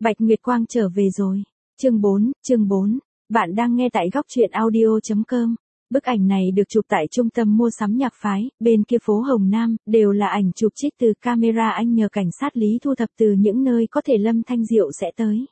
Bạch Nguyệt Quang trở về rồi. Chương 4. Bạn đang nghe tại góc truyện audio.com. Bức ảnh này được chụp tại trung tâm mua sắm Nhạc Phái, bên kia phố Hồng Nam, đều là ảnh chụp trích từ camera anh nhờ cảnh sát Lý thu thập từ những nơi có thể Lâm Thanh Diệu sẽ tới.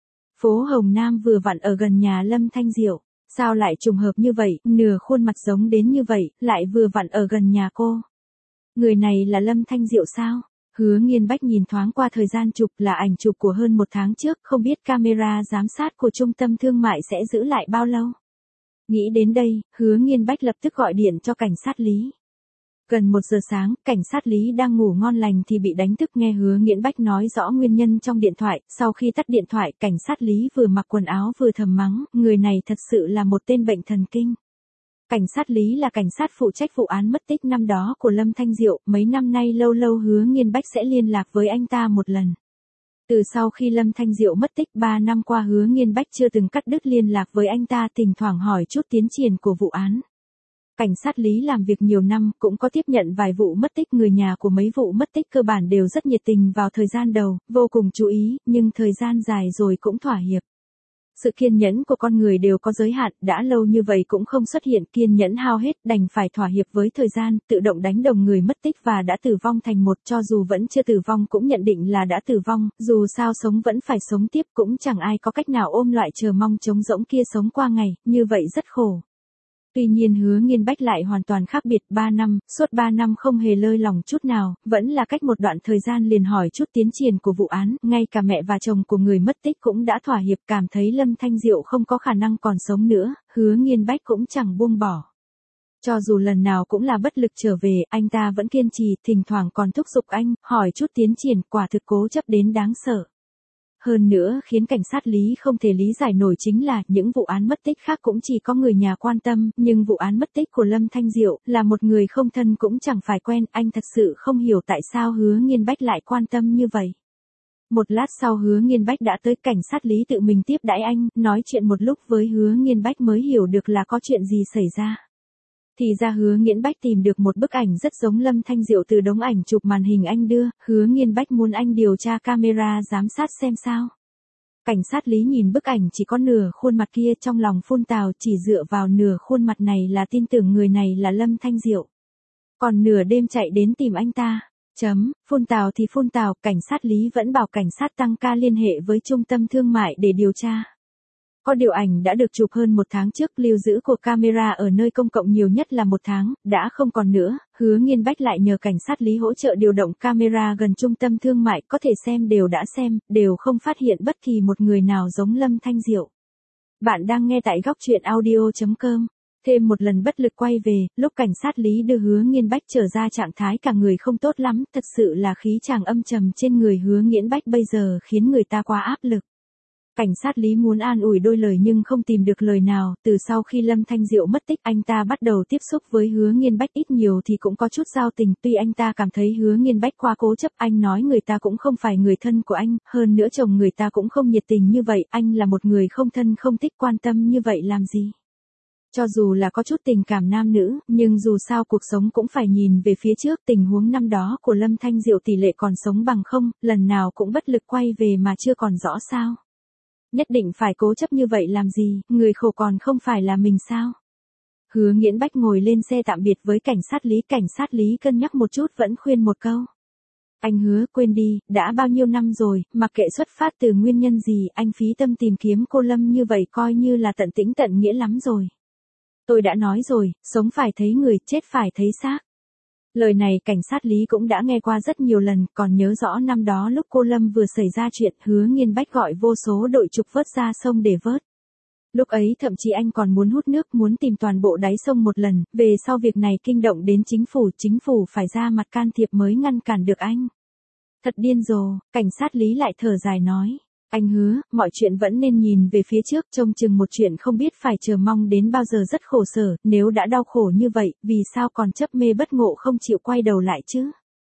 Phố Hồng Nam vừa vặn ở gần nhà Lâm Thanh Diệu. Sao lại trùng hợp như vậy, nửa khuôn mặt giống đến như vậy, lại vừa vặn ở gần nhà cô. Người này là Lâm Thanh Diệu sao? Hứa Nghiên Bách nhìn thoáng qua thời gian chụp là ảnh chụp của hơn một tháng trước, không biết camera giám sát của trung tâm thương mại sẽ giữ lại bao lâu. Nghĩ đến đây, Hứa Nghiên Bách lập tức gọi điện cho cảnh sát Lý. Gần 1 giờ sáng, cảnh sát Lý đang ngủ ngon lành thì bị đánh thức nghe Hứa Nghiên Bách nói rõ nguyên nhân trong điện thoại. Sau khi tắt điện thoại, cảnh sát Lý vừa mặc quần áo vừa thầm mắng, người này thật sự là một tên bệnh thần kinh. Cảnh sát Lý là cảnh sát phụ trách vụ án mất tích năm đó của Lâm Thanh Diệu, mấy năm nay lâu lâu Hứa Nghiên Bách sẽ liên lạc với anh ta một lần. Từ sau khi Lâm Thanh Diệu mất tích 3 năm qua Hứa Nghiên Bách chưa từng cắt đứt liên lạc với anh ta, thỉnh thoảng hỏi chút tiến triển của vụ án. Cảnh sát Lý làm việc nhiều năm, cũng có tiếp nhận vài vụ mất tích, người nhà của mấy vụ mất tích cơ bản đều rất nhiệt tình vào thời gian đầu, vô cùng chú ý, nhưng thời gian dài rồi cũng thỏa hiệp. Sự kiên nhẫn của con người đều có giới hạn, đã lâu như vậy cũng không xuất hiện, kiên nhẫn hao hết, đành phải thỏa hiệp với thời gian, tự động đánh đồng người mất tích và đã tử vong thành một, cho dù vẫn chưa tử vong cũng nhận định là đã tử vong, dù sao sống vẫn phải sống tiếp, cũng chẳng ai có cách nào ôm loại chờ mong trống rỗng kia sống qua ngày, như vậy rất khổ. Tuy nhiên Hứa Nghiên Bách lại hoàn toàn khác biệt, 3 năm, suốt 3 năm không hề lơi lỏng chút nào, vẫn là cách một đoạn thời gian liền hỏi chút tiến triển của vụ án, ngay cả mẹ và chồng của người mất tích cũng đã thỏa hiệp, cảm thấy Lâm Thanh Diệu không có khả năng còn sống nữa, Hứa Nghiên Bách cũng chẳng buông bỏ. Cho dù lần nào cũng là bất lực trở về, anh ta vẫn kiên trì, thỉnh thoảng còn thúc giục anh, hỏi chút tiến triển, quả thực cố chấp đến đáng sợ. Hơn nữa khiến cảnh sát Lý không thể lý giải nổi chính là những vụ án mất tích khác cũng chỉ có người nhà quan tâm, nhưng vụ án mất tích của Lâm Thanh Diệu là một người không thân cũng chẳng phải quen, anh thật sự không hiểu tại sao Hứa Nghiên Bách lại quan tâm như vậy. Một lát sau Hứa Nghiên Bách đã tới, cảnh sát Lý tự mình tiếp đãi anh, nói chuyện một lúc với Hứa Nghiên Bách mới hiểu được là có chuyện gì xảy ra. Thì ra Hứa Nghiên Bách tìm được một bức ảnh rất giống Lâm Thanh Diệu từ đống ảnh chụp màn hình anh đưa, Hứa Nghiên Bách muốn anh điều tra camera giám sát xem sao. Cảnh sát Lý nhìn bức ảnh chỉ có nửa khuôn mặt kia, trong lòng phun tào, chỉ dựa vào nửa khuôn mặt này là tin tưởng người này là Lâm Thanh Diệu. Còn nửa đêm chạy đến tìm anh ta. Phun tào thì phun tào, cảnh sát Lý vẫn bảo cảnh sát tăng ca liên hệ với trung tâm thương mại để điều tra. Có điều ảnh đã được chụp hơn 1 tháng trước, lưu giữ của camera ở nơi công cộng nhiều nhất là 1 tháng, đã không còn nữa, Hứa Nghiên Bách lại nhờ cảnh sát Lý hỗ trợ điều động camera gần trung tâm thương mại, có thể xem đều đã xem, đều không phát hiện bất kỳ một người nào giống Lâm Thanh Diệu. Bạn đang nghe tại góc truyện audio.com. Thêm một lần bất lực quay về, lúc cảnh sát Lý đưa Hứa Nghiên Bách trở ra trạng thái cả người không tốt lắm, thật sự là khí chàng âm trầm trên người Hứa Nghiên Bách bây giờ khiến người ta quá áp lực. Cảnh sát Lý muốn an ủi đôi lời nhưng không tìm được lời nào, từ sau khi Lâm Thanh Diệu mất tích anh ta bắt đầu tiếp xúc với Hứa Nghiên Bách, ít nhiều thì cũng có chút giao tình, tuy anh ta cảm thấy Hứa Nghiên Bách quá cố chấp, anh nói người ta cũng không phải người thân của anh, hơn nữa chồng người ta cũng không nhiệt tình như vậy, anh là một người không thân không thích quan tâm như vậy làm gì. Cho dù là có chút tình cảm nam nữ, nhưng dù sao cuộc sống cũng phải nhìn về phía trước, tình huống năm đó của Lâm Thanh Diệu tỷ lệ còn sống bằng không, lần nào cũng bất lực quay về mà chưa còn rõ sao. Nhất định phải cố chấp như vậy làm gì, người khổ còn không phải là mình sao? Hứa Nghiễn Bách ngồi lên xe tạm biệt với cảnh sát Lý cân nhắc một chút vẫn khuyên một câu. Anh Hứa, quên đi, đã bao nhiêu năm rồi, mặc kệ xuất phát từ nguyên nhân gì, anh phí tâm tìm kiếm cô Lâm như vậy coi như là tận tĩnh tận nghĩa lắm rồi. Tôi đã nói rồi, sống phải thấy người, chết phải thấy xác. Lời này cảnh sát Lý cũng đã nghe qua rất nhiều lần, còn nhớ rõ năm đó lúc cô Lâm vừa xảy ra chuyện, Hứa Nghiên Bách gọi vô số đội trục vớt ra sông để vớt. Lúc ấy thậm chí anh còn muốn hút nước, muốn tìm toàn bộ đáy sông một lần, về sau việc này kinh động đến chính phủ phải ra mặt can thiệp mới ngăn cản được anh. Thật điên rồ, cảnh sát Lý lại thở dài nói. Anh Hứa, mọi chuyện vẫn nên nhìn về phía trước, trông chừng một chuyện không biết phải chờ mong đến bao giờ rất khổ sở, nếu đã đau khổ như vậy, vì sao còn chấp mê bất ngộ không chịu quay đầu lại chứ?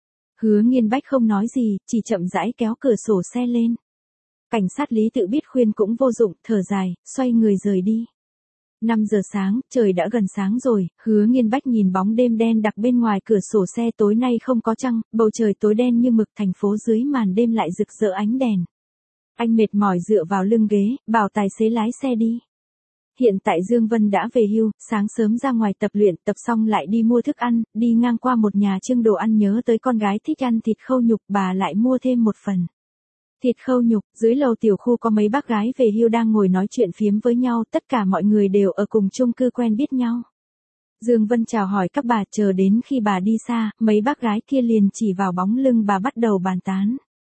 Hứa Nghiên Bách không nói gì, chỉ chậm rãi kéo cửa sổ xe lên. Cảnh sát Lý tự biết khuyên cũng vô dụng, thở dài, xoay người rời đi. 5 giờ sáng, trời đã gần sáng rồi, Hứa Nghiên Bách nhìn bóng đêm đen đặc bên ngoài cửa sổ xe, tối nay không có trăng, bầu trời tối đen như mực, thành phố dưới màn đêm lại rực rỡ ánh đèn. Anh mệt mỏi dựa vào lưng ghế, bảo tài xế lái xe đi. Hiện tại Dương Vân đã về hưu, sáng sớm ra ngoài tập luyện, tập xong lại đi mua thức ăn, đi ngang qua một nhà trưng đồ ăn nhớ tới con gái thích ăn thịt khâu nhục, bà lại mua thêm một phần. Thịt khâu nhục, dưới lầu tiểu khu có mấy bác gái về hưu đang ngồi nói chuyện phiếm với nhau, tất cả mọi người đều ở cùng chung cư quen biết nhau. Dương Vân chào hỏi các bà, chờ đến khi bà đi xa, mấy bác gái kia liền chỉ vào bóng lưng bà bắt đầu bàn tán.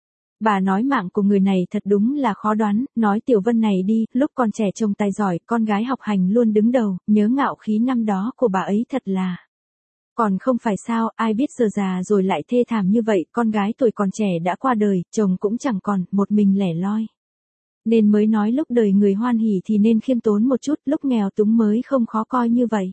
Bà nói mạng của người này thật đúng là khó đoán, nói Tiểu Vân này đi, lúc còn trẻ trông tài giỏi, con gái học hành luôn đứng đầu, nhớ ngạo khí năm đó của bà ấy thật là. Còn không phải sao, ai biết giờ già rồi lại thê thảm như vậy, con gái tuổi còn trẻ đã qua đời, chồng cũng chẳng còn, một mình lẻ loi. Nên mới nói lúc đời người hoan hỉ thì nên khiêm tốn một chút, lúc nghèo túng mới không khó coi như vậy.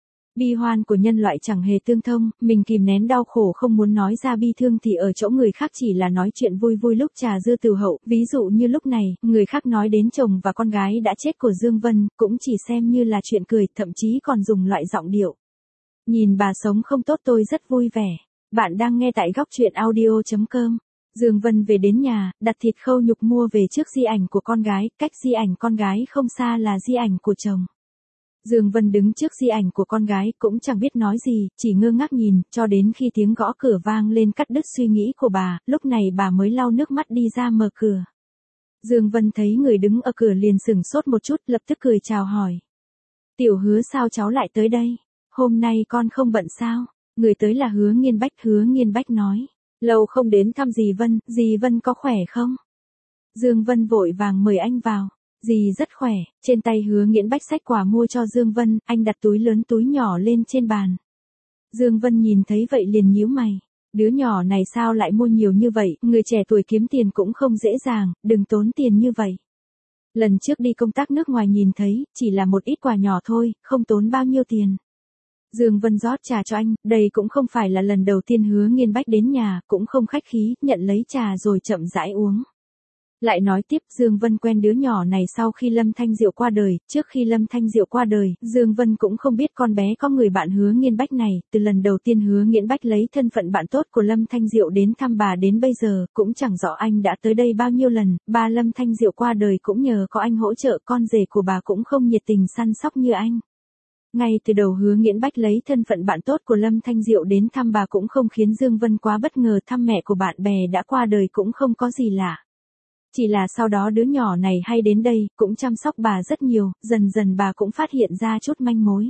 Bi hoan của nhân loại chẳng hề tương thông, mình kìm nén đau khổ không muốn nói ra bi thương thì ở chỗ người khác chỉ là nói chuyện vui vui lúc trà dư tửu hậu, ví dụ như lúc này, người khác nói đến chồng và con gái đã chết của Dương Vân, cũng chỉ xem như là chuyện cười, thậm chí còn dùng loại giọng điệu. Nhìn bà sống không tốt tôi rất vui vẻ. Bạn đang nghe tại góc truyện audio.com. Dương Vân về đến nhà, đặt thịt khâu nhục mua về trước di ảnh của con gái, cách di ảnh con gái không xa là di ảnh của chồng. Dương Vân đứng trước di ảnh của con gái cũng chẳng biết nói gì, chỉ ngơ ngác nhìn, cho đến khi tiếng gõ cửa vang lên cắt đứt suy nghĩ của bà, lúc này bà mới lau nước mắt đi ra mở cửa. Dương Vân thấy người đứng ở cửa liền sửng sốt một chút, lập tức cười chào hỏi. Tiểu Hứa sao cháu lại tới đây? Hôm nay con không bận sao? Người tới là Hứa Nghiên Bách nói. Lâu không đến thăm dì Vân có khỏe không? Dương Vân vội vàng mời anh vào. Dì rất khỏe, trên tay Hứa Nghiễn Bách xách quà mua cho Dương Vân, anh đặt túi lớn túi nhỏ lên trên bàn. Dương Vân nhìn thấy vậy liền nhíu mày. Đứa nhỏ này sao lại mua nhiều như vậy, người trẻ tuổi kiếm tiền cũng không dễ dàng, đừng tốn tiền như vậy. Lần trước đi công tác nước ngoài nhìn thấy, chỉ là một ít quà nhỏ thôi, không tốn bao nhiêu tiền. Dương Vân rót trà cho anh, đây cũng không phải là lần đầu tiên Hứa Nghiên Bách đến nhà, cũng không khách khí, nhận lấy trà rồi chậm rãi uống. Lại nói tiếp, Dương Vân quen đứa nhỏ này sau khi Lâm Thanh Diệu qua đời, trước khi Lâm Thanh Diệu qua đời, Dương Vân cũng không biết con bé có người bạn Hứa Nghiên Bách này, từ lần đầu tiên Hứa Nghiên Bách lấy thân phận bạn tốt của Lâm Thanh Diệu đến thăm bà đến bây giờ, cũng chẳng rõ anh đã tới đây bao nhiêu lần, ba Lâm Thanh Diệu qua đời cũng nhờ có anh hỗ trợ, con rể của bà cũng không nhiệt tình săn sóc như anh. Ngay từ đầu Hứa Nghiễn Bách lấy thân phận bạn tốt của Lâm Thanh Diệu đến thăm bà cũng không khiến Dương Vân quá bất ngờ, thăm mẹ của bạn bè đã qua đời cũng không có gì lạ. Chỉ là sau đó đứa nhỏ này hay đến đây, cũng chăm sóc bà rất nhiều, dần dần bà cũng phát hiện ra chút manh mối.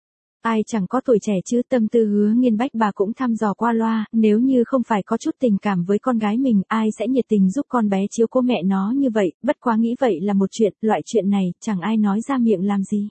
Ai chẳng có tuổi trẻ chứ, tâm tư Hứa Nghiên Bách bà cũng thăm dò qua loa, nếu như không phải có chút tình cảm với con gái mình, ai sẽ nhiệt tình giúp con bé chiếu cố mẹ nó như vậy, bất quá nghĩ vậy là một chuyện, loại chuyện này, chẳng ai nói ra miệng làm gì.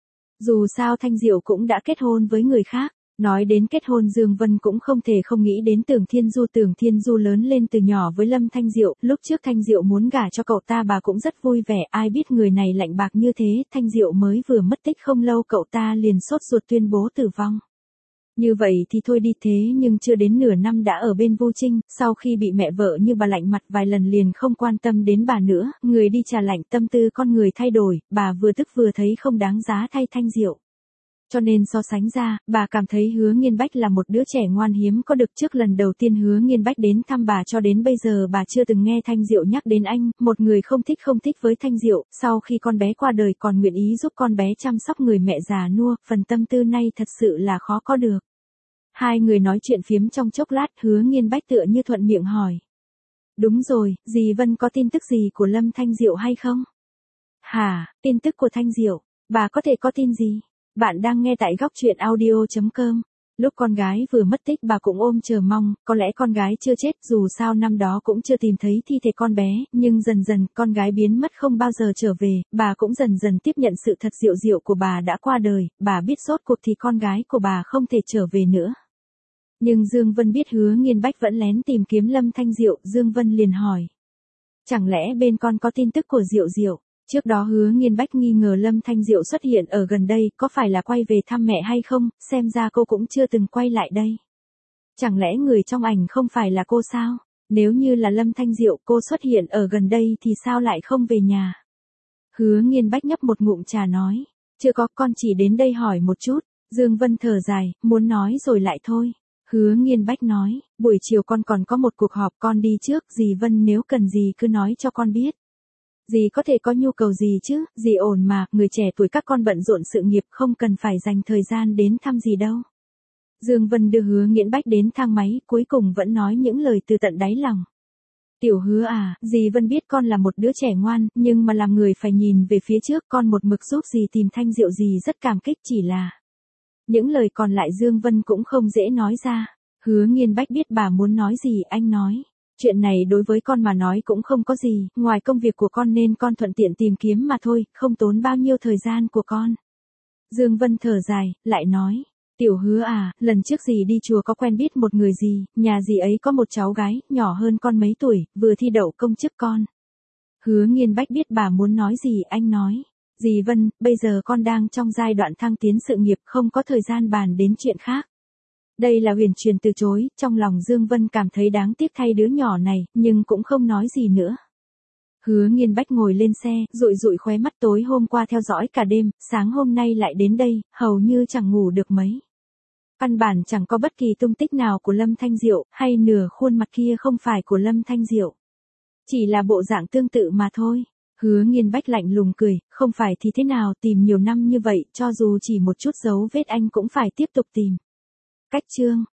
Dù sao Thanh Diệu cũng đã kết hôn với người khác. Nói đến kết hôn Dương Vân cũng không thể không nghĩ đến Tưởng Thiên Du lớn lên từ nhỏ với Lâm Thanh Diệu, lúc trước Thanh Diệu muốn gả cho cậu ta bà cũng rất vui vẻ, ai biết người này lạnh bạc như thế, Thanh Diệu mới vừa mất tích không lâu cậu ta liền sốt ruột tuyên bố tử vong. Như vậy thì thôi đi, thế nhưng chưa đến nửa năm đã ở bên Vu Trinh, sau khi bị mẹ vợ như bà lạnh mặt vài lần liền không quan tâm đến bà nữa, người đi trà lạnh, tâm tư con người thay đổi, bà vừa tức vừa thấy không đáng giá thay Thanh Diệu. Cho nên so sánh ra, bà cảm thấy Hứa Nghiên Bách là một đứa trẻ ngoan hiếm có được. Trước lần đầu tiên Hứa Nghiên Bách đến thăm bà cho đến bây giờ bà chưa từng nghe Thanh Diệu nhắc đến anh, một người không thích với Thanh Diệu, sau khi con bé qua đời còn nguyện ý giúp con bé chăm sóc người mẹ già nua, phần tâm tư này thật sự là khó có được. Hai người nói chuyện phiếm trong chốc lát, Hứa Nghiên Bách tựa như thuận miệng hỏi. Đúng rồi, dì Vân có tin tức gì của Lâm Thanh Diệu hay không? Hả, tin tức của Thanh Diệu, bà có thể có tin gì? Bạn đang nghe tại góc truyện audio.com. Lúc con gái vừa mất tích bà cũng ôm chờ mong, có lẽ con gái chưa chết, dù sao năm đó cũng chưa tìm thấy thi thể con bé, nhưng dần dần con gái biến mất không bao giờ trở về, bà cũng dần dần tiếp nhận sự thật, Diệu của bà đã qua đời, bà biết rốt cuộc thì con gái của bà không thể trở về nữa. Nhưng Dương Vân biết Hứa Nghiên Bách vẫn lén tìm kiếm Lâm Thanh Diệu, Dương Vân liền hỏi. Chẳng lẽ bên con có tin tức của Diệu? Trước đó Hứa Nghiên Bách nghi ngờ Lâm Thanh Diệu xuất hiện ở gần đây, có phải là quay về thăm mẹ hay không, xem ra cô cũng chưa từng quay lại đây. Chẳng lẽ người trong ảnh không phải là cô sao? Nếu như là Lâm Thanh Diệu cô xuất hiện ở gần đây thì sao lại không về nhà? Hứa Nghiên Bách nhấp một ngụm trà nói, chưa có, con chỉ đến đây hỏi một chút. Dương Vân thở dài, muốn nói rồi lại thôi. Hứa Nghiên Bách nói, buổi chiều con còn có một cuộc họp, con đi trước, dì Vân nếu cần gì cứ nói cho con biết. Dì có thể có nhu cầu gì chứ, dì ổn mà, người trẻ tuổi các con bận rộn sự nghiệp không cần phải dành thời gian đến thăm dì đâu. Dương Vân đưa Hứa Nghiễn Bách đến thang máy, cuối cùng vẫn nói những lời từ tận đáy lòng. Tiểu Hứa à, dì Vân biết con là một đứa trẻ ngoan, nhưng mà làm người phải nhìn về phía trước, con một mực giúp dì tìm thanh rượu, dì rất cảm kích, chỉ là... Những lời còn lại Dương Vân cũng không dễ nói ra. Hứa Nghiên Bách biết bà muốn nói gì, anh nói. Chuyện này đối với con mà nói cũng không có gì, ngoài công việc của con nên con thuận tiện tìm kiếm mà thôi, không tốn bao nhiêu thời gian của con. Dương Vân thở dài, lại nói. Tiểu Hứa à, lần trước dì đi chùa có quen biết một người dì, nhà dì ấy có một cháu gái, nhỏ hơn con mấy tuổi, vừa thi đậu công chức con. Hứa Nghiên Bách biết bà muốn nói gì, anh nói. Dì Vân, bây giờ con đang trong giai đoạn thăng tiến sự nghiệp, không có thời gian bàn đến chuyện khác. Đây là Huyền Truyền từ chối, trong lòng Dương Vân cảm thấy đáng tiếc thay đứa nhỏ này, nhưng cũng không nói gì nữa. Hứa Nghiên Bách ngồi lên xe, dụi dụi khóe mắt, tối hôm qua theo dõi cả đêm, sáng hôm nay lại đến đây, hầu như chẳng ngủ được mấy. Căn bản chẳng có bất kỳ tung tích nào của Lâm Thanh Diệu, hay nửa khuôn mặt kia không phải của Lâm Thanh Diệu. Chỉ là bộ dạng tương tự mà thôi. Hứa Nghiên Bách lạnh lùng cười, không phải thì thế nào, tìm nhiều năm như vậy, cho dù chỉ một chút dấu vết anh cũng phải tiếp tục tìm. Cách chương